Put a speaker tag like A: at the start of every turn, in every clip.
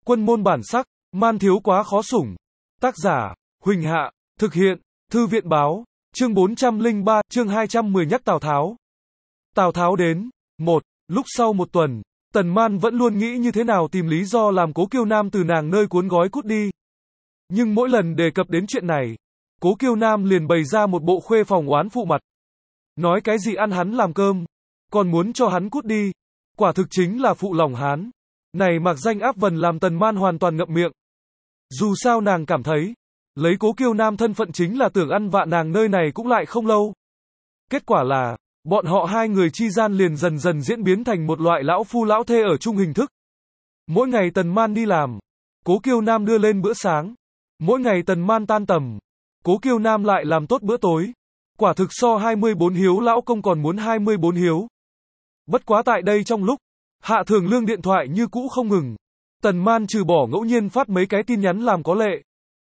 A: Quân môn bản sắc, man thiếu quá khó sủng. Tác giả, Huỳnh Hạ, thực hiện, Thư viện báo, chương 403, chương 210 nhắc Tào Tháo. Tào Tháo đến. Lúc sau một tuần, Tần Man vẫn luôn nghĩ như thế nào tìm lý do làm Cố Kiêu Nam từ nàng nơi cuốn gói cút đi. Nhưng mỗi lần đề cập đến chuyện này, Cố Kiêu Nam liền bày ra một bộ khuê phòng oán phụ mặt. Nói cái gì ăn hắn làm cơm, còn muốn cho hắn cút đi. Quả thực chính là phụ lòng hán. Này mặc danh áp vần làm Tần Man hoàn toàn ngậm miệng. Dù sao nàng cảm thấy, lấy Cố Kiêu Nam thân phận chính là tưởng ăn vạ nàng nơi này cũng lại không lâu. Kết quả là, bọn họ hai người chi gian liền dần dần diễn biến thành một loại lão phu lão thê ở chung hình thức. Mỗi ngày Tần Man đi làm, Cố Kiêu Nam đưa lên bữa sáng. Mỗi ngày Tần Man tan tầm, Cố Kiêu Nam lại làm tốt bữa tối. Quả thực so 24 hiếu lão công còn muốn 24 hiếu. Bất quá tại đây trong lúc, Hạ Thường Lương điện thoại như cũ không ngừng. Tần Man trừ bỏ ngẫu nhiên phát mấy cái tin nhắn làm có lệ.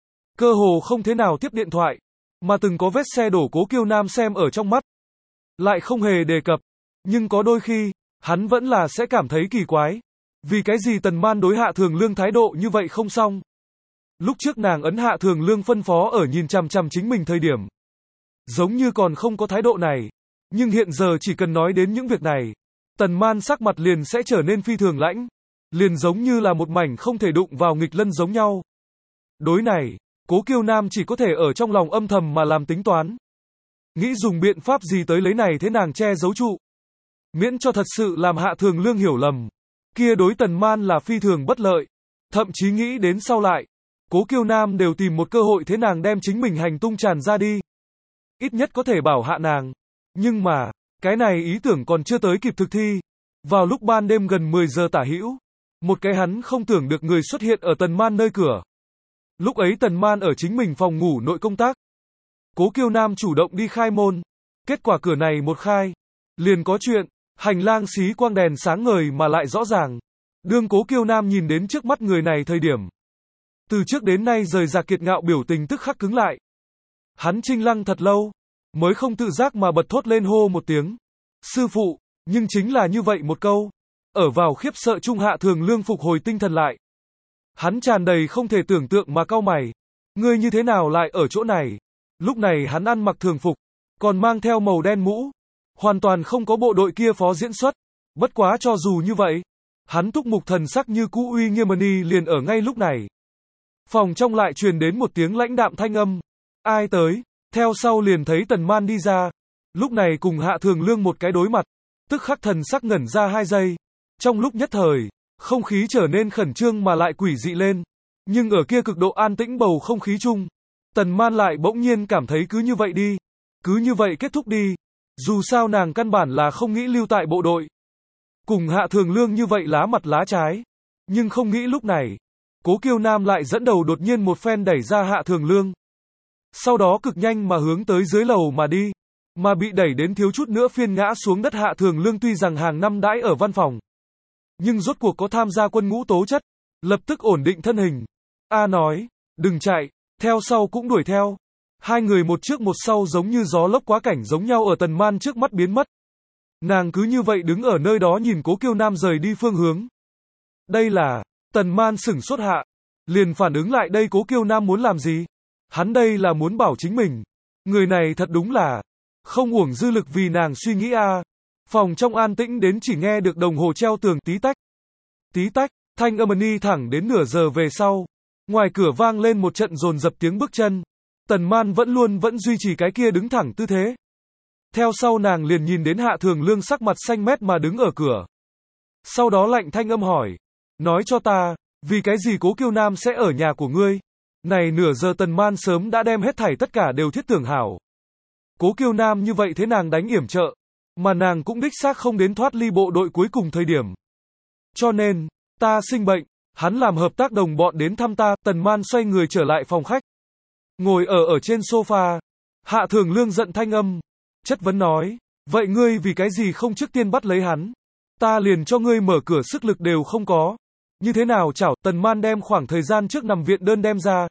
A: Cơ hồ không thế nào tiếp điện thoại, mà từng có vết xe đổ Cố Kiêu Nam xem ở trong mắt. Lại không hề đề cập, nhưng có đôi khi, hắn vẫn là sẽ cảm thấy kỳ quái. Vì cái gì Tần Man đối Hạ Thường Lương thái độ như vậy không xong. Lúc trước nàng ấn Hạ Thường Lương phân phó ở nhìn chằm chằm chính mình thời điểm. Giống như còn không có thái độ này. Nhưng hiện giờ chỉ cần nói đến những việc này, Tần Man sắc mặt liền sẽ trở nên phi thường lãnh. Liền giống như là một mảnh không thể đụng vào nghịch lân giống nhau. Đối này, Cố Kiêu Nam chỉ có thể ở trong lòng âm thầm mà làm tính toán. Nghĩ dùng biện pháp gì tới lấy này thế nàng che giấu trụ. Miễn cho thật sự làm Hạ Thường Lương hiểu lầm. Kia đối Tần Man là phi thường bất lợi. Thậm chí nghĩ đến sau lại, Cố Kiêu Nam đều tìm một cơ hội thế nàng đem chính mình hành tung tràn ra đi. Ít nhất có thể bảo hạ nàng. Nhưng mà, cái này ý tưởng còn chưa tới kịp thực thi. Vào lúc ban đêm gần 10 giờ tả hữu, một cái hắn không tưởng được người xuất hiện ở Tần Man nơi cửa. Lúc ấy Tần Man ở chính mình phòng ngủ nội công tác. Cố Kiêu Nam chủ động đi khai môn. Kết quả cửa này một khai, liền có chuyện. Hành lang xí quang đèn sáng ngời mà lại rõ ràng. Đương Cố Kiêu Nam nhìn đến trước mắt người này thời điểm. Từ trước đến nay rời rạc kiệt ngạo biểu tình tức khắc cứng lại. Hắn trinh lăng thật lâu, mới không tự giác mà bật thốt lên hô một tiếng. Sư phụ, nhưng chính là như vậy một câu. Ở vào khiếp sợ trung Hạ Thường Lương phục hồi tinh thần lại. Hắn tràn đầy không thể tưởng tượng mà cau mày. Ngươi như thế nào lại ở chỗ này? Lúc này hắn ăn mặc thường phục, còn mang theo màu đen mũ. Hoàn toàn không có bộ đội kia phó diễn xuất. Bất quá cho dù như vậy, hắn túc mục thần sắc như cũ uy nghiêm liền ở ngay lúc này. Phòng trong lại truyền đến một tiếng lãnh đạm thanh âm. Ai tới? Theo sau liền thấy Tần Man đi ra. Lúc này cùng Hạ Thường Lương một cái đối mặt. Tức khắc thần sắc ngẩn ra 2 giây. Trong lúc nhất thời, không khí trở nên khẩn trương mà lại quỷ dị lên. Nhưng ở kia cực độ an tĩnh bầu không khí chung, Tần Man lại bỗng nhiên cảm thấy cứ như vậy đi. Cứ như vậy kết thúc đi. Dù sao nàng căn bản là không nghĩ lưu tại bộ đội. Cùng Hạ Thường Lương như vậy lá mặt lá trái. Nhưng không nghĩ lúc này, Cố Kiêu Nam lại dẫn đầu đột nhiên một phen đẩy ra Hạ Thường Lương. Sau đó cực nhanh mà hướng tới dưới lầu mà đi. Mà bị đẩy đến thiếu chút nữa phiên ngã xuống đất Hạ Thường Lương tuy rằng hàng năm đãi ở văn phòng. Nhưng rốt cuộc có tham gia quân ngũ tố chất. Lập tức ổn định thân hình. Nói, đừng chạy, theo sau cũng đuổi theo. Hai người một trước một sau giống như gió lốc quá cảnh giống nhau ở Tần Man trước mắt biến mất. Nàng cứ như vậy đứng ở nơi đó nhìn Cố Kiêu Nam rời đi phương hướng. Đây là, Tần Man sửng sốt hạ. Liền phản ứng lại đây Cố Kiêu Nam muốn làm gì? Hắn đây là muốn bảo chính mình. Người này thật đúng là, không uổng dư lực vì nàng suy nghĩ Phòng trong an tĩnh đến chỉ nghe được đồng hồ treo tường tí tách. Tí tách, thanh âm thẳng đến nửa giờ về sau. Ngoài cửa vang lên một trận dồn dập tiếng bước chân. Tần Man vẫn duy trì cái kia đứng thẳng tư thế. Theo sau nàng liền nhìn đến Hạ Thường Lương sắc mặt xanh mét mà đứng ở cửa. Sau đó lạnh thanh âm hỏi. Nói cho ta, vì cái gì Cố Kiêu Nam sẽ ở nhà của ngươi? Này nửa giờ Tần Man sớm đã đem hết thảy tất cả đều thiết tưởng hảo. Cố Kiêu Nam như vậy thế nàng đánh yểm trợ. Mà nàng cũng đích xác không đến thoát ly bộ đội cuối cùng thời điểm. Cho nên, ta sinh bệnh, hắn làm hợp tác đồng bọn đến thăm ta. Tần Man xoay người trở lại phòng khách. Ngồi ở trên sofa. Hạ Thường Lương giận thanh âm. Chất vấn nói. Vậy ngươi vì cái gì không trước tiên bắt lấy hắn? Ta liền cho ngươi mở cửa sức lực đều không có. Như thế nào chảo? Tần Man đem khoảng thời gian trước nằm viện đơn đem ra.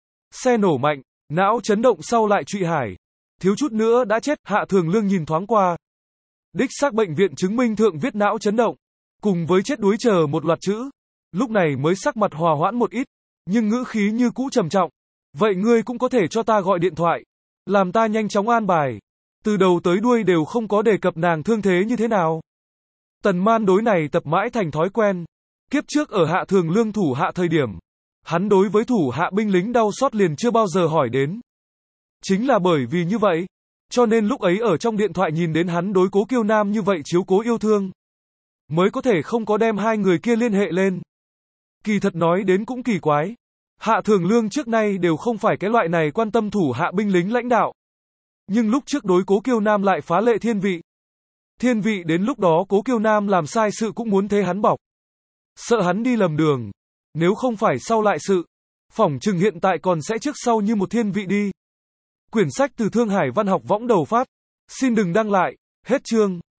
A: Xe nổ mạnh, não chấn động sau lại trụy hải. Thiếu chút nữa đã chết. Hạ Thường Lương nhìn thoáng qua. Đích xác bệnh viện chứng minh thượng viết não chấn động. Cùng với chết đuối chờ một loạt chữ. lúc này mới sắc mặt hòa hoãn một ít, nhưng ngữ khí như cũ trầm trọng. Vậy ngươi cũng có thể cho ta gọi điện thoại, làm ta nhanh chóng an bài. Từ đầu tới đuôi đều không có đề cập nàng thương thế như thế nào. Tần Man đối này tập mãi thành thói quen. Kiếp trước ở Hạ Thường Lương thủ hạ thời điểm, hắn đối với thủ hạ binh lính đau xót liền chưa bao giờ hỏi đến. Chính là bởi vì như vậy, cho nên lúc ấy ở trong điện thoại nhìn đến hắn đối Cố Kiêu Nam như vậy chiếu cố yêu thương, mới có thể không có đem hai người kia liên hệ lên. Kỳ thật nói đến cũng kỳ quái. Hạ Thường Lương trước nay đều không phải cái loại này quan tâm thủ hạ binh lính lãnh đạo. Nhưng lúc trước đối Cố Kiêu Nam lại phá lệ thiên vị. Thiên vị đến lúc đó Cố Kiêu Nam làm sai sự cũng muốn thế hắn bọc. Sợ hắn đi lầm đường. Nếu không phải sau lại sự, phỏng chừng hiện tại còn sẽ trước sau như một thiên vị đi. Quyển sách từ Thương Hải Văn học võng đầu phát. Xin đừng đăng lại. Hết chương.